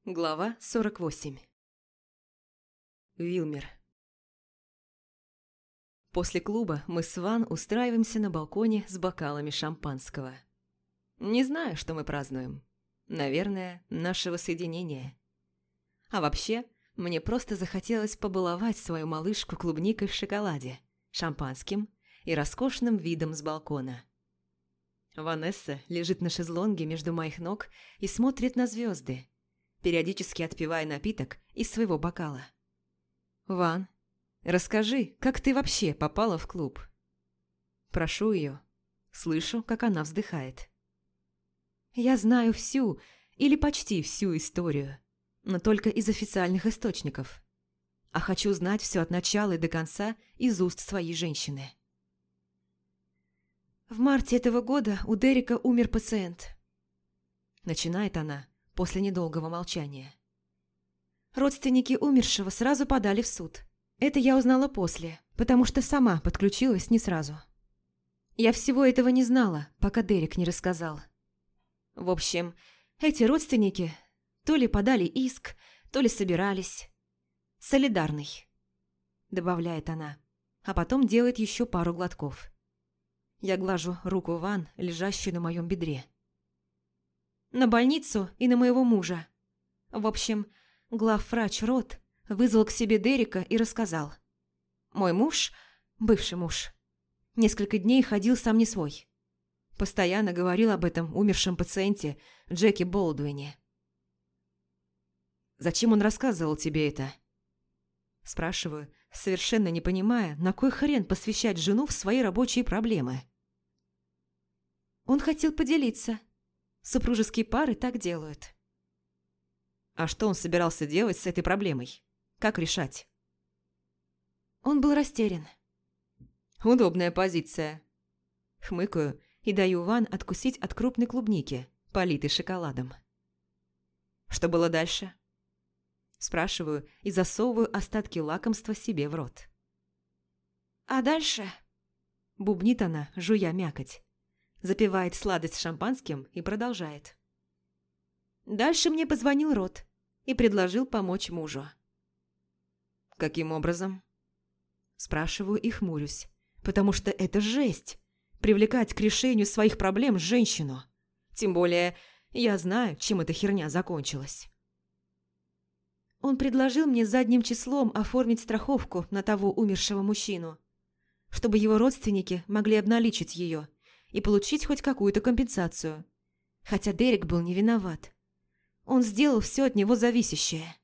Глава 48. Вилмер. После клуба мы с Ван устраиваемся на балконе с бокалами шампанского. Не знаю, что мы празднуем. Наверное, наше воссоединение. А вообще, мне просто захотелось побаловать свою малышку клубникой в шоколаде, шампанским и роскошным видом с балкона. Ванесса лежит на шезлонге между моих ног и смотрит на звезды, периодически отпивая напиток из своего бокала. «Ван, расскажи, как ты вообще попала в клуб?» Прошу ее. Слышу, как она вздыхает. «Я знаю всю, или почти всю историю, но только из официальных источников. А хочу знать все от начала и до конца из уст своей женщины». «В марте этого года у Дерека умер пациент», – начинает она после недолгого молчания. Родственники умершего сразу подали в суд. Это я узнала после, потому что сама подключилась не сразу. Я всего этого не знала, пока Дерек не рассказал. В общем, эти родственники то ли подали иск, то ли собирались. «Солидарный», – добавляет она, а потом делает еще пару глотков. Я глажу руку Ван, лежащую на моем бедре. На больницу и на моего мужа. В общем, главврач Рот вызвал к себе Дерека и рассказал. Мой муж, бывший муж, несколько дней ходил сам не свой. Постоянно говорил об этом умершем пациенте Джеки Болдуине. «Зачем он рассказывал тебе это?» Спрашиваю, совершенно не понимая, на кой хрен посвящать жену в свои рабочие проблемы. Он хотел поделиться. Супружеские пары так делают. А что он собирался делать с этой проблемой? Как решать? Он был растерян. Удобная позиция. Хмыкаю и даю Ван откусить от крупной клубники, политой шоколадом. Что было дальше? Спрашиваю и засовываю остатки лакомства себе в рот. А дальше? Бубнит она, жуя мякоть. Запивает сладость шампанским и продолжает. Дальше мне позвонил Рот и предложил помочь мужу. «Каким образом?» Спрашиваю и хмурюсь, потому что это жесть – привлекать к решению своих проблем женщину. Тем более я знаю, чем эта херня закончилась. Он предложил мне задним числом оформить страховку на того умершего мужчину, чтобы его родственники могли обналичить ее и получить хоть какую-то компенсацию. Хотя Дерек был не виноват. Он сделал все от него зависящее.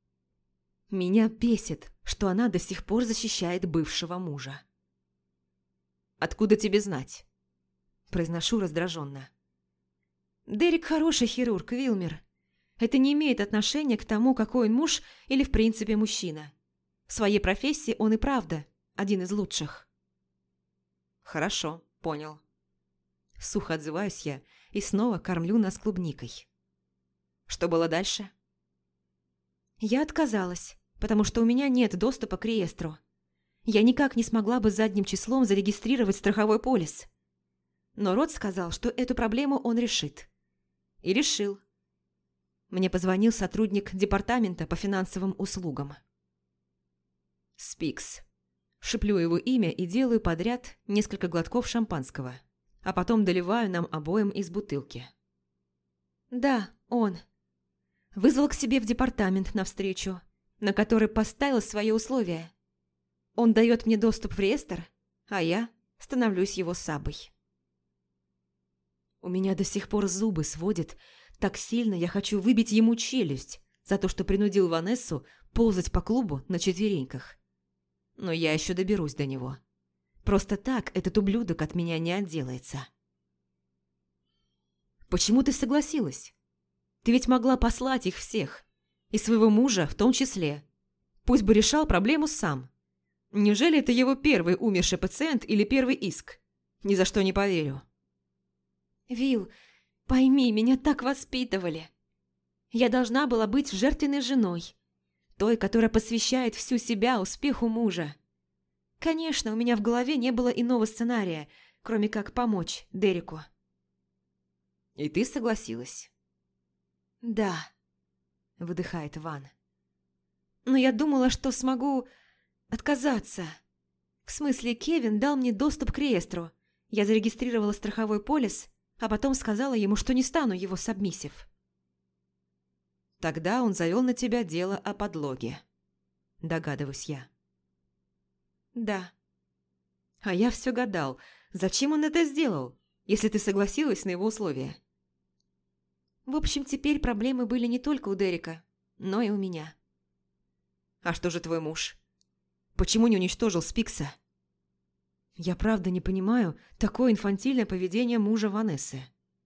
Меня бесит, что она до сих пор защищает бывшего мужа. «Откуда тебе знать?» Произношу раздраженно. Дерек хороший хирург, Вилмер. Это не имеет отношения к тому, какой он муж или в принципе мужчина. В своей профессии он и правда один из лучших. Хорошо, понял. Сухо отзываюсь я и снова кормлю нас клубникой. Что было дальше? Я отказалась, потому что у меня нет доступа к реестру. Я никак не смогла бы задним числом зарегистрировать страховой полис. Но Рот сказал, что эту проблему он решит. И решил. Мне позвонил сотрудник департамента по финансовым услугам. Спикс. Шеплю его имя и делаю подряд несколько глотков шампанского, а потом доливаю нам обоим из бутылки. Да, он. Вызвал к себе в департамент на встречу, на которой поставил свои условия. Он дает мне доступ в реестр, а я становлюсь его сабой. У меня до сих пор зубы сводят, так сильно я хочу выбить ему челюсть за то, что принудил Ванессу ползать по клубу на четвереньках. Но я еще доберусь до него. Просто так этот ублюдок от меня не отделается. Почему ты согласилась? Ты ведь могла послать их всех. И своего мужа в том числе. Пусть бы решал проблему сам. Неужели это его первый умерший пациент или первый иск? Ни за что не поверю. Вил, пойми, меня так воспитывали. Я должна была быть жертвенной женой. Той, которая посвящает всю себя успеху мужа. Конечно, у меня в голове не было иного сценария, кроме как помочь Дереку. И ты согласилась? Да. выдыхает Ван. «Но я думала, что смогу отказаться. В смысле, Кевин дал мне доступ к реестру. Я зарегистрировала страховой полис, а потом сказала ему, что не стану его сабмиссив». «Тогда он завел на тебя дело о подлоге», догадываюсь я. «Да». «А я все гадал, зачем он это сделал, если ты согласилась на его условия?» В общем, теперь проблемы были не только у Дерека, но и у меня. «А что же твой муж? Почему не уничтожил Спикса?» Я правда не понимаю такое инфантильное поведение мужа Ванессы.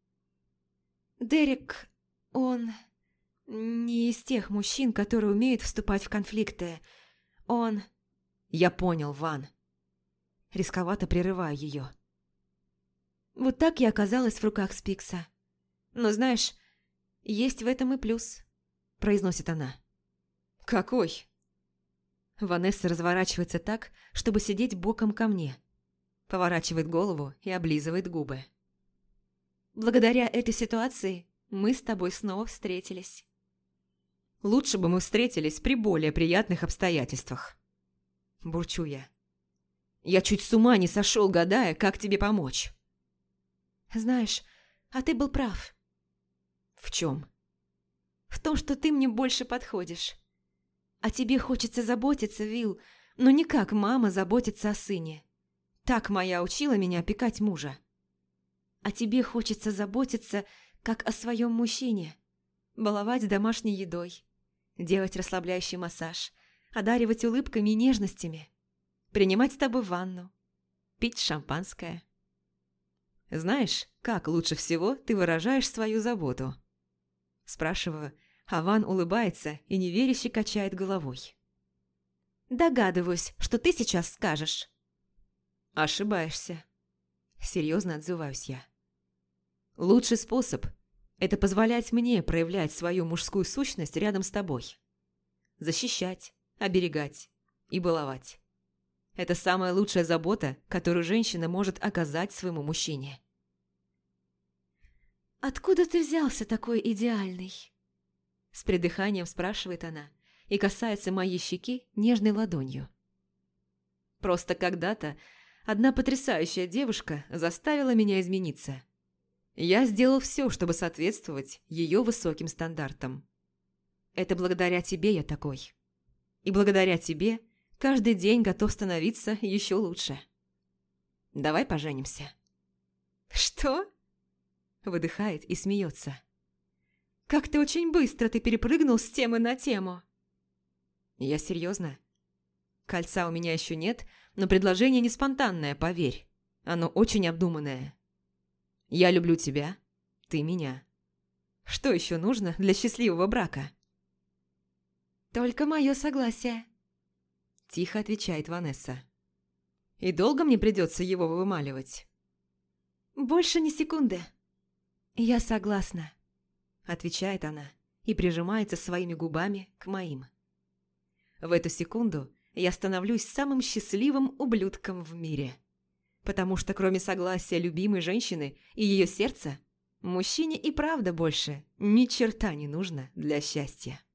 Дерек, он не из тех мужчин, которые умеют вступать в конфликты. Он... Я понял, Ван. Рисковато прерываю ее. Вот так я оказалась в руках Спикса. Но знаешь, есть в этом и плюс, произносит она. Какой? Ванесса разворачивается так, чтобы сидеть боком ко мне. Поворачивает голову и облизывает губы. Благодаря этой ситуации мы с тобой снова встретились. Лучше бы мы встретились при более приятных обстоятельствах. Бурчу я. Я чуть с ума не сошел, гадая, как тебе помочь. Знаешь, а ты был прав. В чем? В том, что ты мне больше подходишь. А тебе хочется заботиться, Вилл, но не как мама заботится о сыне. Так моя учила меня опекать мужа. А тебе хочется заботиться, как о своем мужчине. Баловать домашней едой, делать расслабляющий массаж, одаривать улыбками и нежностями, принимать с тобой ванну, пить шампанское. Знаешь, как лучше всего ты выражаешь свою заботу? Спрашиваю, а Ван улыбается и неверяще качает головой. Догадываюсь, что ты сейчас скажешь. Ошибаешься. Серьезно отзываюсь я. Лучший способ – это позволять мне проявлять свою мужскую сущность рядом с тобой. Защищать, оберегать и баловать. Это самая лучшая забота, которую женщина может оказать своему мужчине. «Откуда ты взялся такой идеальный?» С придыханием спрашивает она и касается моей щеки нежной ладонью. Просто когда-то одна потрясающая девушка заставила меня измениться. Я сделал все, чтобы соответствовать ее высоким стандартам. Это благодаря тебе я такой. И благодаря тебе каждый день готов становиться еще лучше. Давай поженимся. Что? Выдыхает и смеется. Как-то очень быстро ты перепрыгнул с темы на тему. Я серьезно. Кольца у меня еще нет, но предложение не спонтанное, поверь. Оно очень обдуманное. Я люблю тебя, ты меня. Что еще нужно для счастливого брака? Только мое согласие. Тихо отвечает Ванесса. И долго мне придется его вымаливать? Больше ни секунды. Я согласна. Отвечает она и прижимается своими губами к моим. В эту секунду я становлюсь самым счастливым ублюдком в мире. Потому что кроме согласия любимой женщины и ее сердца, мужчине и правда больше ни черта не нужно для счастья.